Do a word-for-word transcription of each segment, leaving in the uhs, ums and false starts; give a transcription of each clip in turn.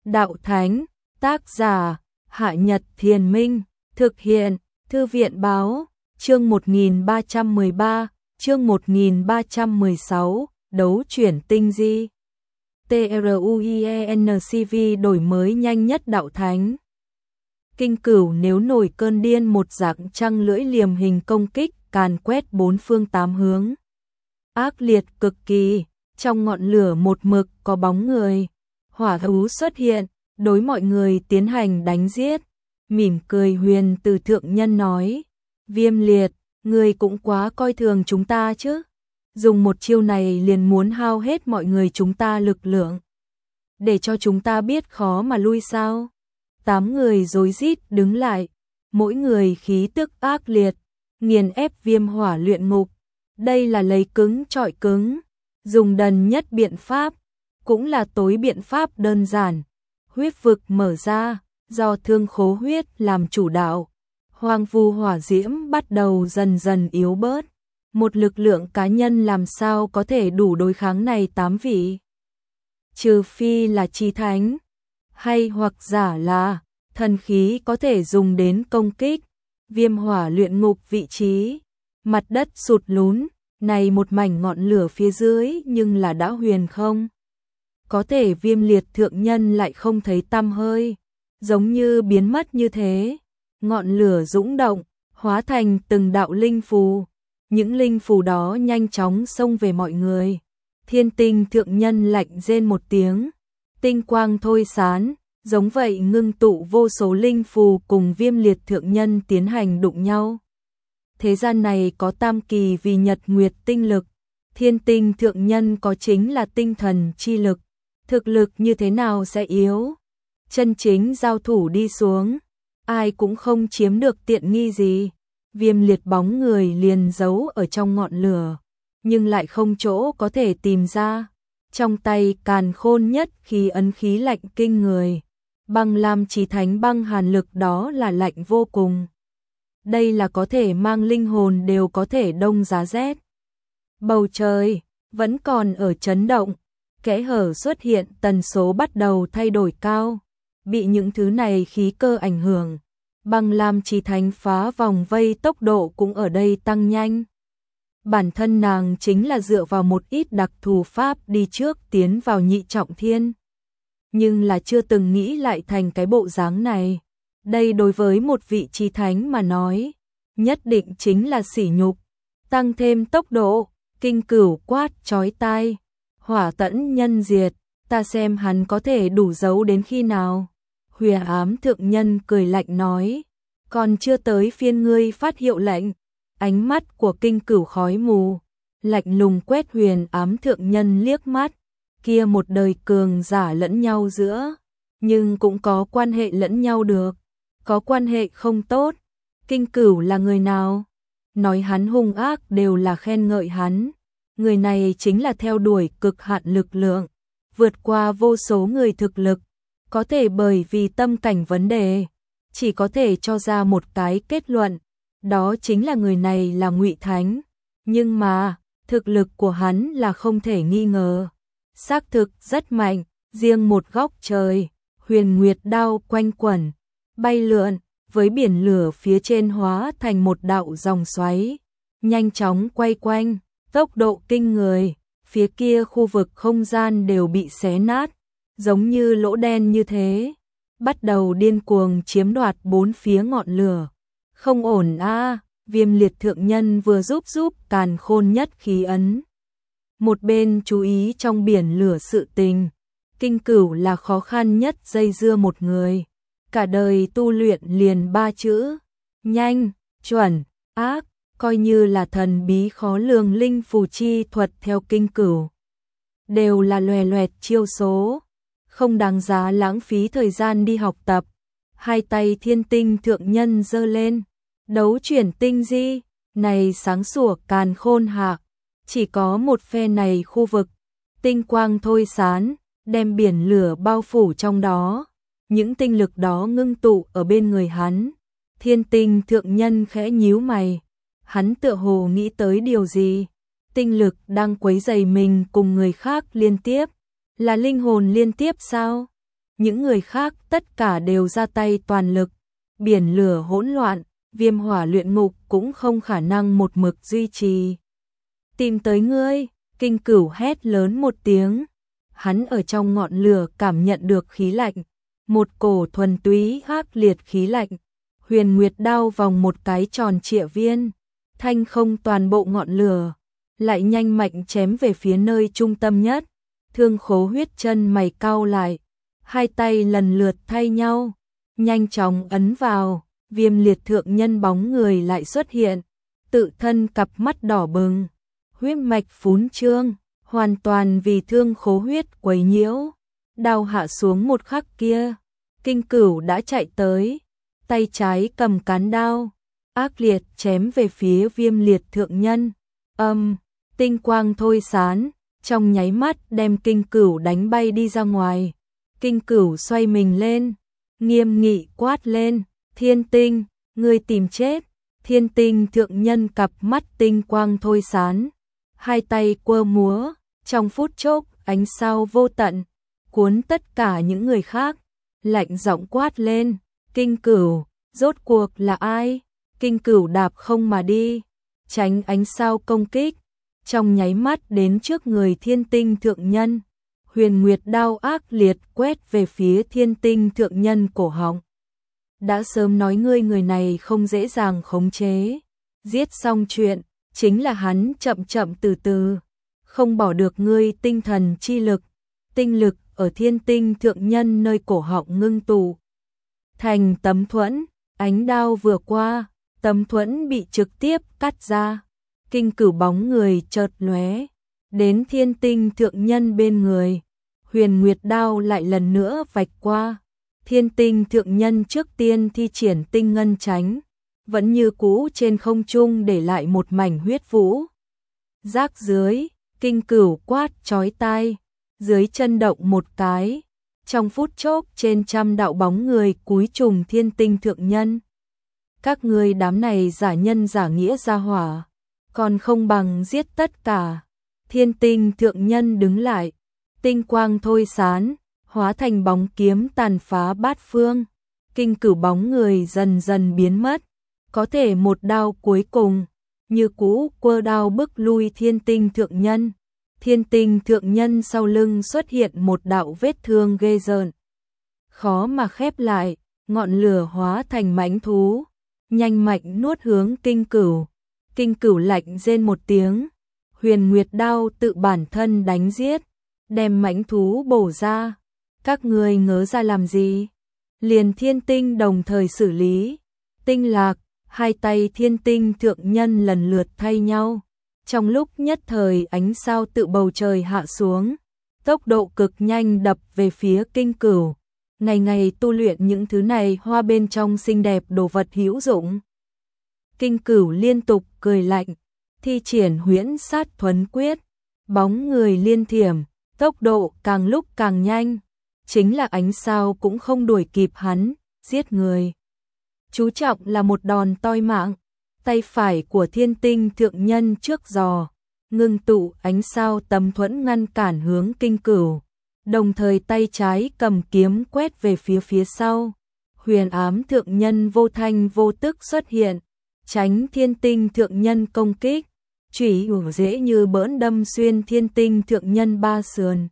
Đạo Thánh, tác giả, Hạ Nhật Thiền Minh, thực hiện, Thư viện Báo, chương một nghìn ba trăm mười ba, chương một nghìn ba trăm mười sáu, đấu chuyển tinh di. TRUIENCV đổi mới nhanh nhất Đạo Thánh. Kinh Cửu nếu nổi cơn điên một dạng trăng lưỡi liềm hình công kích càn quét bốn phương tám hướng. Ác liệt cực kỳ, trong ngọn lửa một mực có bóng người. Hỏa thú xuất hiện, đối mọi người tiến hành đánh giết. Mỉm cười Huyền Từ thượng nhân nói, Viêm Liệt, ngươi cũng quá coi thường chúng ta chứ. Dùng một chiêu này liền muốn hao hết mọi người chúng ta lực lượng. Để cho chúng ta biết khó mà lui sao. Tám người rối rít đứng lại, mỗi người khí tức ác liệt, nghiền ép Viêm Hỏa luyện ngục. Đây là lấy cứng trọi cứng, dùng đần nhất biện pháp, cũng là tối biện pháp đơn giản. Huyết vực mở ra, do Thương Khố huyết làm chủ đạo. Hoang vu hỏa diễm bắt đầu dần dần yếu bớt. Một lực lượng cá nhân làm sao có thể đủ đối kháng này tám vị. Trừ phi là chi thánh, hay hoặc giả là thần khí có thể dùng đến công kích. Viêm Hỏa luyện ngục vị trí, mặt đất sụt lún, này một mảnh ngọn lửa phía dưới nhưng là đã huyền không. Có thể Viêm Liệt thượng nhân lại không thấy tăm hơi, giống như biến mất như thế. Ngọn lửa dũng động, hóa thành từng đạo linh phù. Những linh phù đó nhanh chóng xông về mọi người. Thiên Tinh thượng nhân lạnh rên một tiếng, tinh quang thôi sán, giống vậy ngưng tụ vô số linh phù cùng Viêm Liệt thượng nhân tiến hành đụng nhau. Thế gian này có tam kỳ vì nhật nguyệt tinh lực, Thiên Tinh thượng nhân có chính là tinh thần chi lực. Thực lực như thế nào sẽ yếu? Chân chính giao thủ đi xuống, ai cũng không chiếm được tiện nghi gì. Viêm Liệt bóng người liền giấu ở trong ngọn lửa, nhưng lại không chỗ có thể tìm ra. Trong tay càn khôn nhất khí ấn khí lạnh kinh người. Băng lam chí thánh băng hàn lực đó là lạnh vô cùng. Đây là có thể mang linh hồn đều có thể đông giá rét. Bầu trời vẫn còn ở chấn động, kẽ hở xuất hiện, tần số bắt đầu thay đổi cao. Bị những thứ này khí cơ ảnh hưởng, băng lam chí thánh phá vòng vây tốc độ cũng ở đây tăng nhanh. Bản thân nàng chính là dựa vào một ít đặc thù pháp đi trước tiến vào nhị trọng thiên. Nhưng là chưa từng nghĩ lại thành cái bộ dáng này. Đây đối với một vị chí thánh mà nói, nhất định chính là sỉ nhục. Tăng thêm tốc độ, Kinh Cửu quát chói tai. Hỏa tẫn nhân diệt, ta xem hắn có thể đủ giấu đến khi nào. Huyền ám thượng nhân cười lạnh nói, còn chưa tới phiên ngươi phát hiệu lệnh. Ánh mắt của Kinh Cửu khói mù, lạnh lùng quét huyền ám thượng nhân liếc mắt. Kia một đời cường giả lẫn nhau giữa, nhưng cũng có quan hệ lẫn nhau được, có quan hệ không tốt. Kinh Cửu là người nào? Nói hắn hung ác đều là khen ngợi hắn. Người này chính là theo đuổi cực hạn lực lượng, vượt qua vô số người thực lực. Có thể bởi vì tâm cảnh vấn đề, chỉ có thể cho ra một cái kết luận, đó chính là người này là Ngụy Thánh. Nhưng mà, thực lực của hắn là không thể nghi ngờ. Xác thực rất mạnh, riêng một góc trời, huyền nguyệt đao quanh quẩn, bay lượn, với biển lửa phía trên hóa thành một đạo dòng xoáy, nhanh chóng quay quanh, tốc độ kinh người, phía kia khu vực không gian đều bị xé nát, giống như lỗ đen như thế, bắt đầu điên cuồng chiếm đoạt bốn phía ngọn lửa. Không ổn a, à, Viêm Liệt thượng nhân vừa giúp giúp càn khôn nhất khí ấn. Một bên chú ý trong biển lửa sự tình. Kinh Cửu là khó khăn nhất dây dưa một người. Cả đời tu luyện liền ba chữ, nhanh, chuẩn, ác, coi như là thần bí khó lường linh phù chi thuật theo Kinh Cửu. Đều là loè loẹt chiêu số, không đáng giá lãng phí thời gian đi học tập. Hai tay Thiên Tinh thượng nhân giơ lên, đấu chuyển tinh di, này sáng sủa càn khôn hạ. Chỉ có một phe này khu vực, tinh quang thôi sán, đem biển lửa bao phủ trong đó. Những tinh lực đó ngưng tụ ở bên người hắn. Thiên Tinh thượng nhân khẽ nhíu mày. Hắn tựa hồ nghĩ tới điều gì. Tinh lực đang quấy rầy mình cùng người khác liên tiếp. Là linh hồn liên tiếp sao? những người khác tất cả đều ra tay toàn lực, biển lửa hỗn loạn, viêm hỏa luyện ngục cũng không khả năng một mực duy trì. Tìm tới ngươi, Kinh Cửu hét lớn một tiếng, hắn ở trong ngọn lửa cảm nhận được khí lạnh, một cổ thuần túy ác liệt khí lạnh, huyền nguyệt đao vòng một cái tròn trịa viên, thanh không toàn bộ ngọn lửa, lại nhanh mạnh chém về phía nơi trung tâm nhất, Thương Khố Huyết chân mày cau lại, hai tay lần lượt thay nhau, nhanh chóng ấn vào, Viêm Liệt thượng nhân bóng người lại xuất hiện, tự thân cặp mắt đỏ bừng, huyết mạch phún trương, hoàn toàn vì Thương Khố Huyết quấy nhiễu. Đao hạ xuống một khắc kia, Kinh Cửu đã chạy tới, tay trái cầm cán đao, ác liệt chém về phía Viêm Liệt thượng nhân. Âm, tinh quang thôi sán, trong nháy mắt đem Kinh Cửu đánh bay đi ra ngoài. Kinh Cửu xoay mình lên, nghiêm nghị quát lên, Thiên Tinh, ngươi tìm chết. Thiên Tinh thượng nhân cặp mắt tinh quang thôi sán, hai tay quơ múa, trong phút chốc ánh sao vô tận, cuốn tất cả những người khác, lạnh giọng quát lên, Kinh Cửu, rốt cuộc là ai? Kinh Cửu đạp không mà đi, tránh ánh sao công kích, trong nháy mắt đến trước người Thiên Tinh thượng nhân, huyền nguyệt đao ác liệt quét về phía Thiên Tinh thượng nhân cổ họng. Đã sớm nói ngươi người này không dễ dàng khống chế, giết xong chuyện, chính là hắn chậm chậm từ từ, không bỏ được ngươi tinh thần chi lực, tinh lực ở Thiên Tinh thượng nhân nơi cổ họng ngưng tụ thành tấm thuẫn, ánh đao vừa qua, tấm thuẫn bị trực tiếp cắt ra, Kinh Cửu bóng người chợt lóe, đến Thiên Tinh thượng nhân bên người, huyền nguyệt đao lại lần nữa vạch qua, Thiên Tinh thượng nhân trước tiên thi triển tinh ngân tránh, vẫn như cũ trên không trung để lại một mảnh huyết vũ. Rác dưới, Kinh Cửu quát chói tai, dưới chân động một cái, trong phút chốc trên trăm đạo bóng người cúi trùng Thiên Tinh thượng nhân. Các ngươi đám này giả nhân giả nghĩa ra hỏa, còn không bằng giết tất cả. Thiên Tinh thượng nhân đứng lại, tinh quang thôi sán, hóa thành bóng kiếm tàn phá bát phương. Kinh Cửu bóng người dần dần biến mất, có thể một đao cuối cùng, như cũ quơ đao bức lui Thiên Tinh thượng nhân. Thiên Tinh thượng nhân sau lưng xuất hiện một đạo vết thương ghê rợn, khó mà khép lại, ngọn lửa hóa thành mãnh thú, nhanh mạnh nuốt hướng Kinh Cửu. Kinh Cửu lạnh rên một tiếng, huyền nguyệt đao tự bản thân đánh giết, đem mãnh thú bổ ra. Các ngươi ngớ ra làm gì? Liền Thiên Tinh đồng thời xử lý, tinh lạc, hai tay Thiên Tinh thượng nhân lần lượt thay nhau. Trong lúc nhất thời ánh sao tự bầu trời hạ xuống, tốc độ cực nhanh đập về phía Kinh Cửu. Ngày ngày tu luyện những thứ này hoa bên trong xinh đẹp đồ vật hữu dụng. Kinh Cửu liên tục cười lạnh, thi triển huyễn sát thuấn quyết, bóng người liên thiểm, tốc độ càng lúc càng nhanh, chính là ánh sao cũng không đuổi kịp hắn, giết người. Chú trọng là một đòn toi mạng, tay phải của Thiên Tinh thượng nhân trước giò, ngưng tụ ánh sao tấm thuẫn ngăn cản hướng Kinh Cửu, đồng thời tay trái cầm kiếm quét về phía phía sau. Huyền ám thượng nhân vô thanh vô tức xuất hiện, tránh Thiên Tinh thượng nhân công kích, chủy dễ như bỡn đâm xuyên Thiên Tinh thượng nhân ba sườn.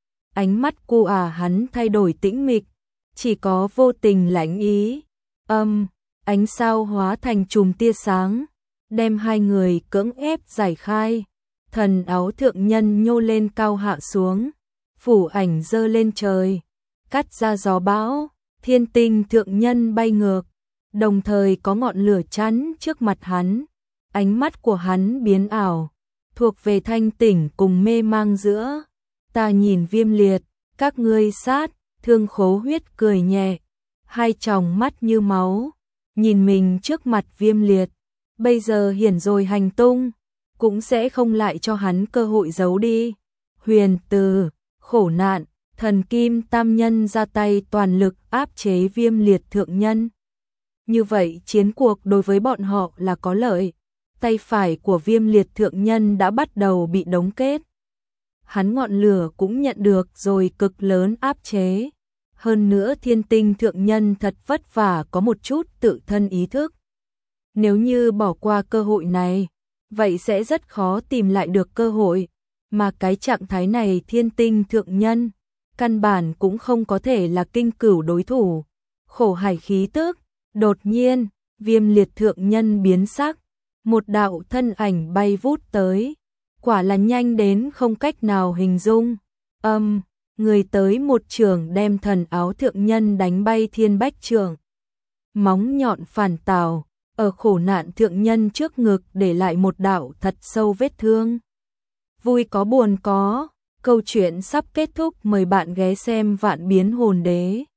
Ánh mắt cu à hắn thay đổi tĩnh mịch, chỉ có vô tình lãnh ý. Âm, ánh sao hóa thành chùm tia sáng, đem hai người cưỡng ép giải khai. Thần áo thượng nhân nhô lên cao hạ xuống, phủ ảnh dơ lên trời, cắt ra gió bão. Thiên Tinh thượng nhân bay ngược, đồng thời có ngọn lửa chắn trước mặt hắn. Ánh mắt của hắn biến ảo, thuộc về thanh tỉnh cùng mê mang giữa. Ta nhìn Viêm Liệt, các ngươi sát. Thương Khố Huyết cười nhẹ, hai tròng mắt như máu, nhìn mình trước mặt Viêm Liệt, bây giờ hiển rồi hành tung, cũng sẽ không lại cho hắn cơ hội giấu đi. Huyền Từ, khổ nạn, thần kim tam nhân ra tay toàn lực áp chế Viêm Liệt thượng nhân. Như vậy chiến cuộc đối với bọn họ là có lợi, tay phải của Viêm Liệt thượng nhân đã bắt đầu bị đóng kết. Hắn ngọn lửa cũng nhận được rồi cực lớn áp chế. Hơn nữa Thiên Tinh thượng nhân thật vất vả có một chút tự thân ý thức. Nếu như bỏ qua cơ hội này, vậy sẽ rất khó tìm lại được cơ hội, mà cái trạng thái này Thiên Tinh thượng nhân căn bản cũng không có thể là Kinh Cửu đối thủ. Khổ hải khí tức, đột nhiên, Viêm Liệt thượng nhân biến sắc, một đạo thân ảnh bay vút tới, quả là nhanh đến không cách nào hình dung. Âm, um, người tới một trường đem Thần Áo thượng nhân đánh bay thiên bách trường. Móng nhọn phản tào, ở khổ nạn thượng nhân trước ngực để lại một đạo thật sâu vết thương. Vui có buồn có, câu chuyện sắp kết thúc, mời bạn ghé xem Vạn Biến Hồn Đế.